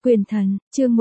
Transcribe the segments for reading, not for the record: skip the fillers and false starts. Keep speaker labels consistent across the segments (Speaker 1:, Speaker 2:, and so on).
Speaker 1: Quyền thần, chương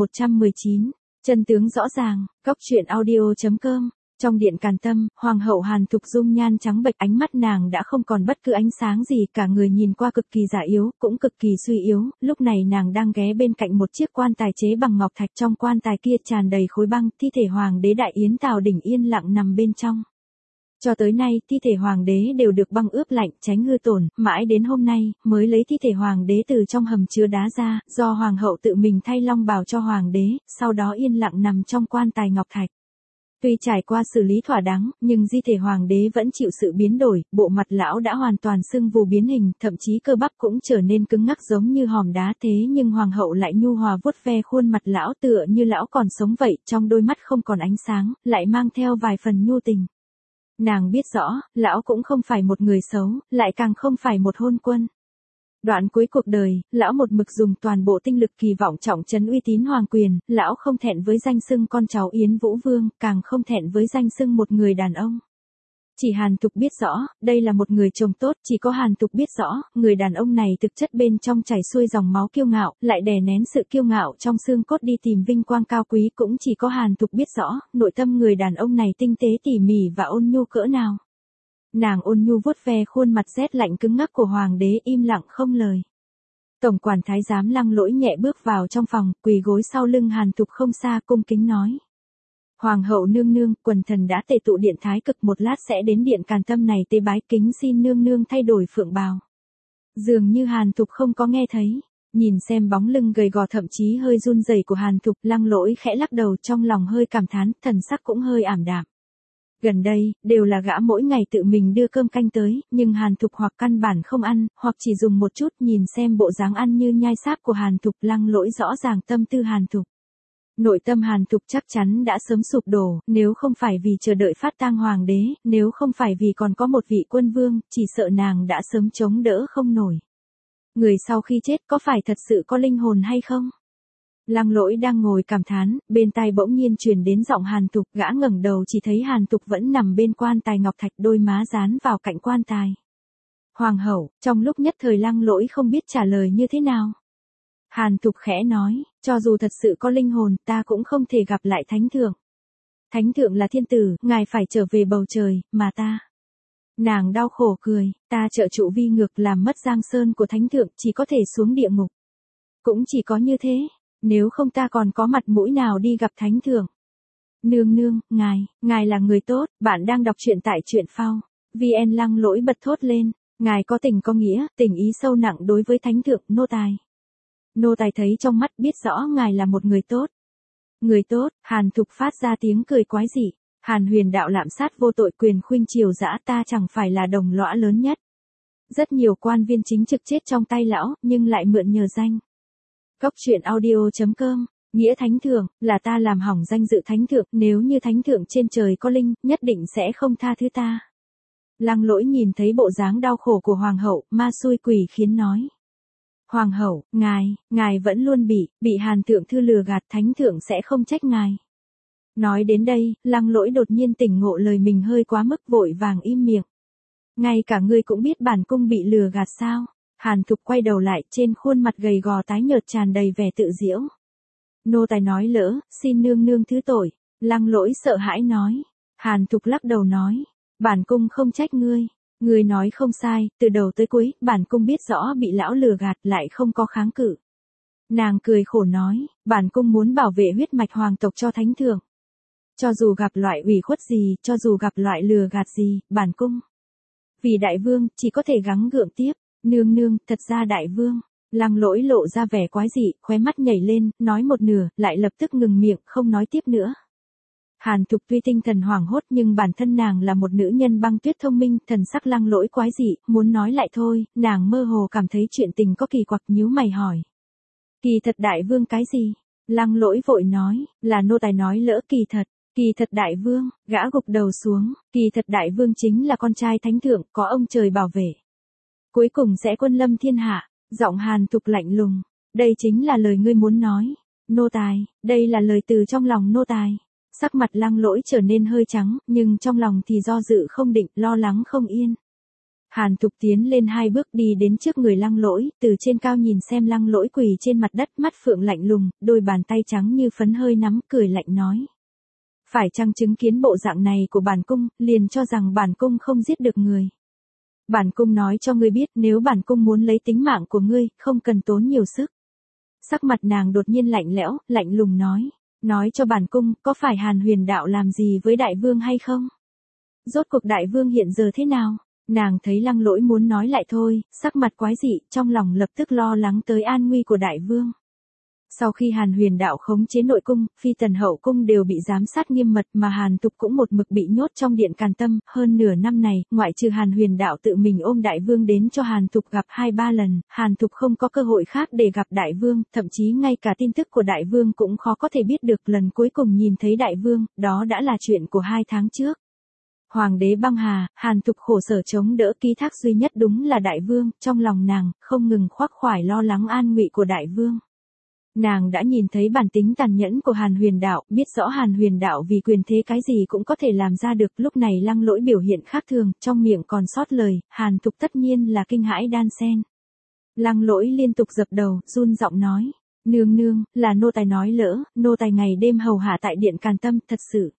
Speaker 1: 1119, chân tướng rõ ràng, góc truyện audio.com. Trong điện Càn Tâm, Hoàng hậu Hàn Thục dung nhan trắng bệch, ánh mắt nàng đã không còn bất cứ ánh sáng gì, cả người nhìn qua cực kỳ già yếu, cũng cực kỳ suy yếu. Lúc này nàng đang ghé bên cạnh một chiếc quan tài chế bằng ngọc thạch, trong quan tài kia tràn đầy khối băng, thi thể Hoàng đế Đại Yến Tào Đỉnh yên lặng nằm bên trong. Cho tới nay, thi thể Hoàng đế đều được băng ướp lạnh, tránh hư tổn, mãi đến hôm nay, mới lấy thi thể Hoàng đế từ trong hầm chứa đá ra, do Hoàng hậu tự mình thay long bào cho Hoàng đế, sau đó yên lặng nằm trong quan tài ngọc thạch. Tuy trải qua xử lý thỏa đáng, nhưng di thể Hoàng đế vẫn chịu sự biến đổi, bộ mặt lão đã hoàn toàn sưng vù biến hình, thậm chí cơ bắp cũng trở nên cứng ngắc giống như hòm đá, thế nhưng Hoàng hậu lại nhu hòa vuốt ve khuôn mặt lão tựa như lão còn sống vậy, trong đôi mắt không còn ánh sáng, lại mang theo vài phần nhu tình. Nàng biết rõ, lão cũng không phải một người xấu, lại càng không phải một hôn quân. Đoạn cuối cuộc đời, lão một mực dùng toàn bộ tinh lực kỳ vọng trọng trấn uy tín hoàng quyền, lão không thẹn với danh xưng con cháu Yến Vũ Vương, càng không thẹn với danh xưng một người đàn ông. Chỉ Hàn Thục biết rõ, đây là một người chồng tốt, chỉ có Hàn Thục biết rõ, người đàn ông này thực chất bên trong chảy xuôi dòng máu kiêu ngạo, lại đè nén sự kiêu ngạo trong xương cốt đi tìm vinh quang cao quý, cũng chỉ có Hàn Thục biết rõ, nội tâm người đàn ông này tinh tế tỉ mỉ và ôn nhu cỡ nào. Nàng ôn nhu vuốt ve khuôn mặt rét lạnh cứng ngắc của Hoàng đế, im lặng không lời. Tổng quản thái giám Lăng Lỗi nhẹ bước vào trong phòng, quỳ gối sau lưng Hàn Thục không xa, cung kính nói. Hoàng hậu nương nương, quần thần đã tề tụ điện thái cực, một lát sẽ đến điện Càn Tâm này tế bái, kính xin nương nương thay đổi phượng bào. Dường như Hàn Thục không có nghe thấy. Nhìn xem bóng lưng gầy gò thậm chí hơi run rẩy của Hàn Thục, Lăng Lỗi khẽ lắc đầu, trong lòng hơi cảm thán, thần sắc cũng hơi ảm đạm. Gần đây, đều là gã mỗi ngày tự mình đưa cơm canh tới, nhưng Hàn Thục hoặc căn bản không ăn, hoặc chỉ dùng một chút, nhìn xem bộ dáng ăn như nhai sáp của Hàn Thục, Lăng Lỗi rõ ràng tâm tư Hàn Thục. Nội tâm Hàn Thục chắc chắn đã sớm sụp đổ, nếu không phải vì chờ đợi phát tang hoàng đế, nếu không phải vì còn có một vị quân vương, chỉ sợ nàng đã sớm chống đỡ không nổi. Người sau khi chết có phải thật sự có linh hồn hay không? Lăng Lỗi đang ngồi cảm thán, bên tai bỗng nhiên truyền đến giọng Hàn Thục, gã ngẩng đầu chỉ thấy Hàn Thục vẫn nằm bên quan tài ngọc thạch, đôi má dán vào cạnh quan tài. Hoàng hậu, trong lúc nhất thời Lăng Lỗi không biết trả lời như thế nào. Hàn Thục khẽ nói, cho dù thật sự có linh hồn, ta cũng không thể gặp lại Thánh Thượng. Thánh Thượng là thiên tử, ngài phải trở về bầu trời, mà ta. Nàng đau khổ cười, ta trợ trụ vi ngược làm mất Giang Sơn của Thánh Thượng, chỉ có thể xuống địa ngục. Cũng chỉ có như thế, nếu không ta còn có mặt mũi nào đi gặp Thánh Thượng. Nương nương, ngài là người tốt, bạn đang đọc truyện tại truyện phao. VN Lăng Lỗi bật thốt lên, ngài có tình có nghĩa, tình ý sâu nặng đối với Thánh Thượng, nô tài. Nô tài thấy trong mắt biết rõ ngài là một người tốt. Người tốt, Hàn Thục phát ra tiếng cười quái dị. Hàn Huyền đạo lạm sát vô tội, quyền khuynh triều dã, ta chẳng phải là đồng lõa lớn nhất. Rất nhiều quan viên chính trực chết trong tay lão, nhưng lại mượn nhờ danh. Góc truyện audio.com, nghĩa Thánh Thượng, là ta làm hỏng danh dự Thánh Thượng, nếu như Thánh Thượng trên trời có linh, nhất định sẽ không tha thứ ta. Lăng Lỗi nhìn thấy bộ dáng đau khổ của Hoàng hậu, ma xui quỷ khiến nói. Hoàng hậu, ngài vẫn luôn bị Hàn Thượng thư lừa gạt, Thánh Thượng sẽ không trách ngài. Nói đến đây, Lăng Lỗi đột nhiên tỉnh ngộ lời mình hơi quá mức, vội vàng im miệng. Ngay cả ngươi cũng biết bản cung bị lừa gạt sao? Hàn Thục quay đầu lại, trên khuôn mặt gầy gò tái nhợt tràn đầy vẻ tự giễu. Nô tài nói lỡ, xin nương nương thứ tội. Lăng Lỗi sợ hãi nói. Hàn Thục lắc đầu nói. Bản cung không trách ngươi. Ngươi nói không sai, từ đầu tới cuối, bản cung biết rõ bị lão lừa gạt, lại không có kháng cự. Nàng cười khổ nói, bản cung muốn bảo vệ huyết mạch hoàng tộc cho Thánh Thượng. Cho dù gặp loại ủy khuất gì, cho dù gặp loại lừa gạt gì, bản cung. Vì đại vương, chỉ có thể gắng gượng tiếp. Nương nương, thật ra đại vương. Lăng Lỗi lộ ra vẻ quái dị, khóe mắt nhảy lên, nói một nửa, lại lập tức ngừng miệng, không nói tiếp nữa. Hàn Thục tuy tinh thần hoảng hốt, nhưng bản thân nàng là một nữ nhân băng tuyết thông minh, thần sắc Lăng Lỗi quái dị, muốn nói lại thôi, nàng mơ hồ cảm thấy chuyện tình có kỳ quặc, nhíu mày hỏi. Kỳ thật đại vương cái gì? Lăng Lỗi vội nói, là nô tài nói lỡ, kỳ thật đại vương, gã gục đầu xuống, kỳ thật đại vương chính là con trai Thánh Thượng, có ông trời bảo vệ. Cuối cùng sẽ quân lâm thiên hạ. Giọng Hàn Thục lạnh lùng, đây chính là lời ngươi muốn nói. Nô tài, đây là lời từ trong lòng nô tài. Sắc mặt Lăng Lỗi trở nên hơi trắng, nhưng trong lòng thì do dự không định, lo lắng không yên. Hàn Thục tiến lên 2 bước đi đến trước người Lăng Lỗi, từ trên cao nhìn xem Lăng Lỗi quỳ trên mặt đất, mắt phượng lạnh lùng, đôi bàn tay trắng như phấn hơi nắm, cười lạnh nói. Phải chăng chứng kiến bộ dạng này của bản cung, liền cho rằng bản cung không giết được người. Bản cung nói cho ngươi biết, nếu bản cung muốn lấy tính mạng của ngươi, không cần tốn nhiều sức. Sắc mặt nàng đột nhiên lạnh lẽo, lạnh lùng nói cho bản cung, có phải Hàn Huyền Đạo làm gì với đại vương hay không? Rốt cuộc đại vương hiện giờ thế nào? Nàng thấy Lăng Lỗi muốn nói lại thôi, sắc mặt quái dị, trong lòng lập tức lo lắng tới an nguy của đại vương. Sau khi Hàn Huyền Đạo khống chế nội cung, phi tần hậu cung đều bị giám sát nghiêm mật, mà Hàn Thục cũng một mực bị nhốt trong điện Càn Tâm, hơn nửa năm này, ngoại trừ Hàn Huyền Đạo tự mình ôm đại vương đến cho Hàn Thục gặp 2-3 lần, Hàn Thục không có cơ hội khác để gặp đại vương, thậm chí ngay cả tin tức của đại vương cũng khó có thể biết được. Lần cuối cùng nhìn thấy đại vương, đó đã là chuyện của 2 tháng trước. Hoàng đế băng hà, Hàn Thục khổ sở chống đỡ, ký thác duy nhất đúng là đại vương, trong lòng nàng không ngừng khoác khoải lo lắng an nguy của đại vương. Nàng đã nhìn thấy bản tính tàn nhẫn của Hàn Huyền Đạo, biết rõ Hàn Huyền Đạo vì quyền thế cái gì cũng có thể làm ra được. Lúc này Lăng Lỗi biểu hiện khác thường, trong miệng còn sót lời, Hàn Thục tất nhiên là kinh hãi đan sen. Lăng Lỗi liên tục dập đầu, run giọng nói, nương nương, là nô tài nói lỡ, nô tài ngày đêm hầu hạ tại điện Càn Tâm, thật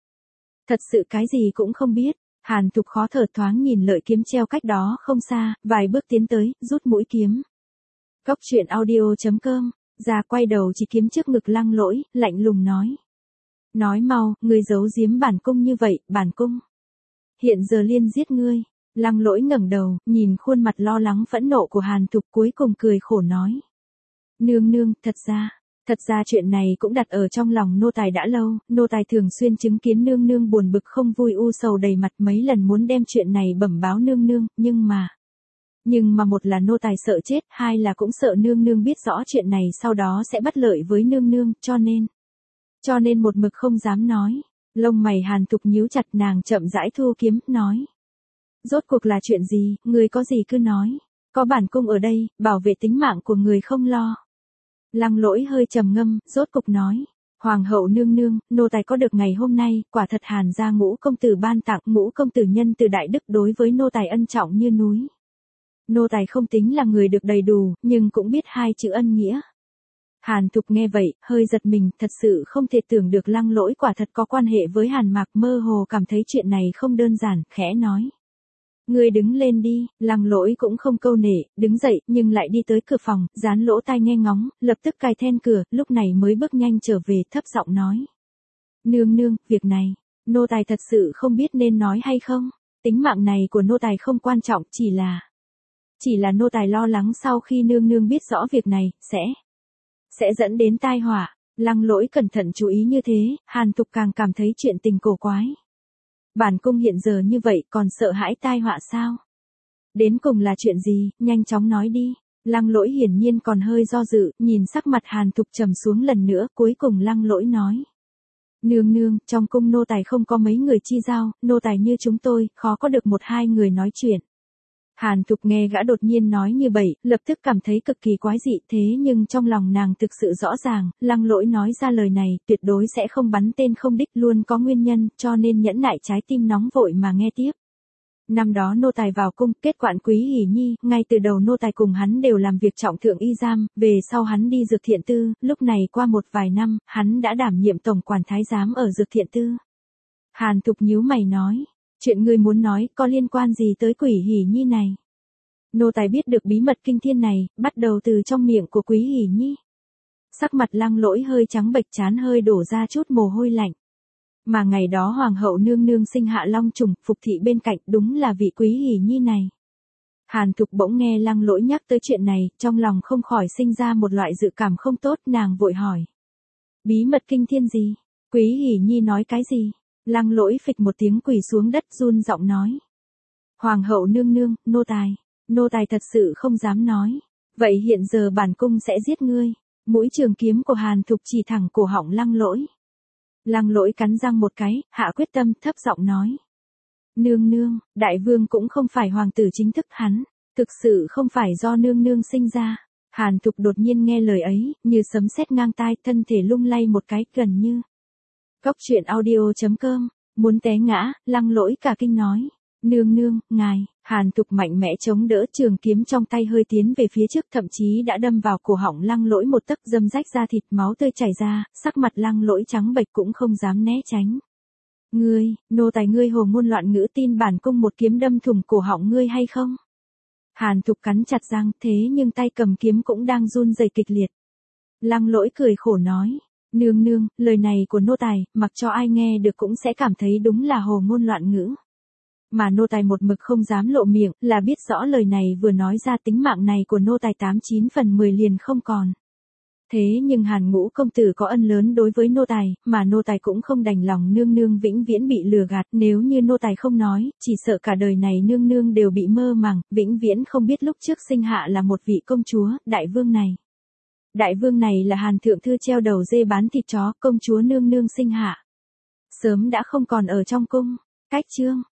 Speaker 1: sự cái gì cũng không biết. Hàn Thục khó thở, thoáng nhìn lợi kiếm treo cách đó không xa, vài bước tiến tới, rút mũi kiếm. Cốc truyện audio.com, ra quay đầu chỉ kiếm trước ngực Lăng Lỗi, lạnh lùng nói. Nói mau, ngươi giấu giếm bản cung như vậy, bản cung hiện giờ liên giết ngươi. Lăng Lỗi ngẩng đầu, nhìn khuôn mặt lo lắng phẫn nộ của Hàn Thục, cuối cùng cười khổ nói. Nương nương, thật ra chuyện này cũng đặt ở trong lòng nô tài đã lâu, nô tài thường xuyên chứng kiến nương nương buồn bực không vui, u sầu đầy mặt, mấy lần muốn đem chuyện này bẩm báo nương nương, nhưng mà một là nô tài sợ chết, hai là cũng sợ nương nương biết rõ chuyện này sau đó sẽ bất lợi với nương nương, cho nên một mực không dám nói. Lông mày Hàn Thục nhíu chặt, nàng chậm rãi thu kiếm, nói. Rốt cuộc là chuyện gì, người có gì cứ nói, có bản cung ở đây, bảo vệ tính mạng của người không lo. Lăng Lỗi hơi trầm ngâm, rốt cục nói. Hoàng hậu nương nương, nô tài có được ngày hôm nay, quả thật Hàn gia Ngũ công tử ban tặng, Ngũ công tử nhân từ đại đức, đối với nô tài ân trọng như núi. Nô tài không tính là người được đầy đủ, nhưng cũng biết 2 chữ ân nghĩa. Hàn Thục nghe vậy, hơi giật mình, thật sự không thể tưởng được Lăng Lỗi quả thật có quan hệ với Hàn Mạc, mơ hồ cảm thấy chuyện này không đơn giản, khẽ nói. Ngươi đứng lên đi. Lăng Lỗi cũng không câu nệ, đứng dậy, nhưng lại đi tới cửa phòng, dán lỗ tai nghe ngóng, lập tức cài then cửa, lúc này mới bước nhanh trở về, thấp giọng nói. Nương nương, việc này, nô tài thật sự không biết nên nói hay không. Tính mạng này của nô tài không quan trọng, chỉ là nô tài lo lắng sau khi nương nương biết rõ việc này, sẽ dẫn đến tai họa. Lăng Lỗi cẩn thận chú ý như thế, Hàn Thục càng cảm thấy chuyện tình cổ quái. Bản cung hiện giờ như vậy còn sợ hãi tai họa sao? Đến cùng là chuyện gì, nhanh chóng nói đi. Lăng Lỗi hiển nhiên còn hơi do dự, nhìn sắc mặt Hàn Thục trầm xuống lần nữa, cuối cùng Lăng Lỗi nói. Nương nương, trong cung nô tài không có mấy người chi giao, nô tài như chúng tôi, khó có được 1-2 người nói chuyện. Hàn Thục nghe gã đột nhiên nói như vậy, lập tức cảm thấy cực kỳ quái dị, thế nhưng trong lòng nàng thực sự rõ ràng, Lăng Lỗi nói ra lời này, tuyệt đối sẽ không bắn tên không đích, luôn có nguyên nhân, cho nên nhẫn nại trái tim nóng vội mà nghe tiếp. Năm đó nô tài vào cung, kết quản Quý Hỉ Nhi, ngay từ đầu nô tài cùng hắn đều làm việc trọng thượng y giam, về sau hắn đi Dược Thiện Tư, lúc này qua một vài năm, hắn đã đảm nhiệm tổng quản thái giám ở Dược Thiện Tư. Hàn Thục nhíu mày nói. Chuyện ngươi muốn nói có liên quan gì tới Quý Hỉ Nhi này? Nô tài biết được bí mật kinh thiên này, bắt đầu từ trong miệng của Quý Hỉ Nhi. Sắc mặt Lăng Lỗi hơi trắng bệch, trán hơi đổ ra chút mồ hôi lạnh. Mà ngày đó hoàng hậu nương nương sinh hạ long trùng, Phục thị bên cạnh, đúng là vị Quý Hỉ Nhi này. Hàn Thục bỗng nghe Lăng Lỗi nhắc tới chuyện này, trong lòng không khỏi sinh ra một loại dự cảm không tốt, nàng vội hỏi. Bí mật kinh thiên gì? Quý Hỉ Nhi nói cái gì? Lăng Lỗi phịch một tiếng quỳ xuống đất, run giọng nói. Hoàng hậu nương nương, nô tài thật sự không dám nói. Vậy hiện giờ bản cung sẽ giết ngươi. Mũi trường kiếm của Hàn Thục chỉ thẳng cổ họng Lăng Lỗi. Lăng Lỗi cắn răng một cái, hạ quyết tâm, thấp giọng nói. Nương nương, đại vương cũng không phải hoàng tử chính thức, hắn thực sự không phải do nương nương sinh ra. Hàn Thục đột nhiên nghe lời ấy, như sấm sét ngang tai, thân thể lung lay một cái, gần như. Cốc truyện audio.com, muốn té ngã, Lăng Lỗi cả kinh nói. Nương nương, ngài, Hàn Thục mạnh mẽ chống đỡ, trường kiếm trong tay hơi tiến về phía trước, thậm chí đã đâm vào cổ họng Lăng Lỗi một tấc, râm rách ra thịt, máu tươi chảy ra, sắc mặt Lăng Lỗi trắng bệch cũng không dám né tránh. Ngươi, nô tài ngươi hồ ngôn loạn ngữ, tin bản cung một kiếm đâm thủng cổ họng ngươi hay không? Hàn Thục cắn chặt răng, thế nhưng tay cầm kiếm cũng đang run rẩy kịch liệt. Lăng Lỗi cười khổ nói, nương nương, lời này của nô tài, mặc cho ai nghe được cũng sẽ cảm thấy đúng là hồ ngôn loạn ngữ. Mà nô tài một mực không dám lộ miệng, là biết rõ lời này vừa nói ra tính mạng này của nô tài 89 phần 10 liền không còn. Thế nhưng Hàn Ngũ công tử có ân lớn đối với nô tài, mà nô tài cũng không đành lòng nương nương vĩnh viễn bị lừa gạt, nếu như nô tài không nói, chỉ sợ cả đời này nương nương đều bị mơ màng, vĩnh viễn không biết lúc trước sinh hạ là một vị công chúa, đại vương này. Đại vương này là Hàn thượng thư treo đầu dê bán thịt chó, công chúa nương nương sinh hạ. Sớm đã không còn ở trong cung. Cách chương